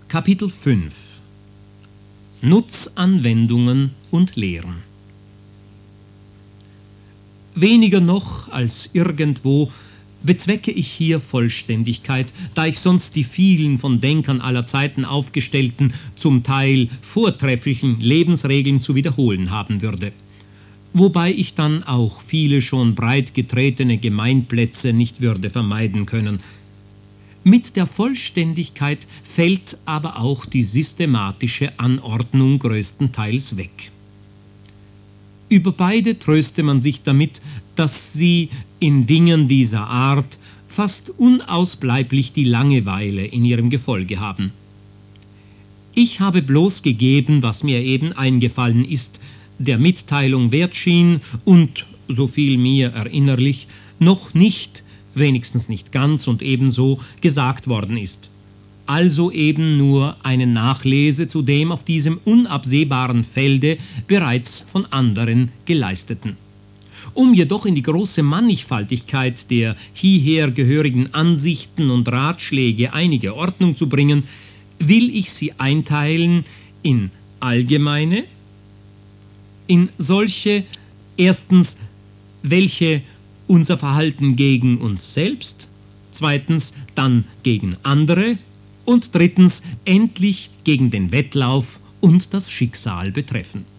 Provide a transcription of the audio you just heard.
Kapitel 5 Nutzanwendungen und Lehren. Weniger noch als irgendwo bezwecke ich hier Vollständigkeit, da ich sonst die vielen von Denkern aller Zeiten aufgestellten, zum Teil vortrefflichen Lebensregeln zu wiederholen haben würde. Wobei ich dann auch viele schon breit getretene Gemeinplätze nicht würde vermeiden können. Mit der Vollständigkeit fällt aber auch die systematische Anordnung größtenteils weg. Über beide tröste man sich damit, dass sie in Dingen dieser Art fast unausbleiblich die Langeweile in ihrem Gefolge haben. Ich habe bloß gegeben, was mir eben eingefallen ist, der Mitteilung wert schien und, so viel mir erinnerlich, noch nicht, wenigstens nicht ganz und ebenso, gesagt worden ist. Also eben nur eine Nachlese zu dem auf diesem unabsehbaren Felde bereits von anderen geleisteten. Um jedoch in die große Mannigfaltigkeit der hierher gehörigen Ansichten und Ratschläge einige Ordnung zu bringen, will ich sie einteilen in allgemeine, in solche, erstens, welche unser Verhalten gegen uns selbst, zweitens dann gegen andere und drittens endlich gegen den Wettlauf und das Schicksal betreffen.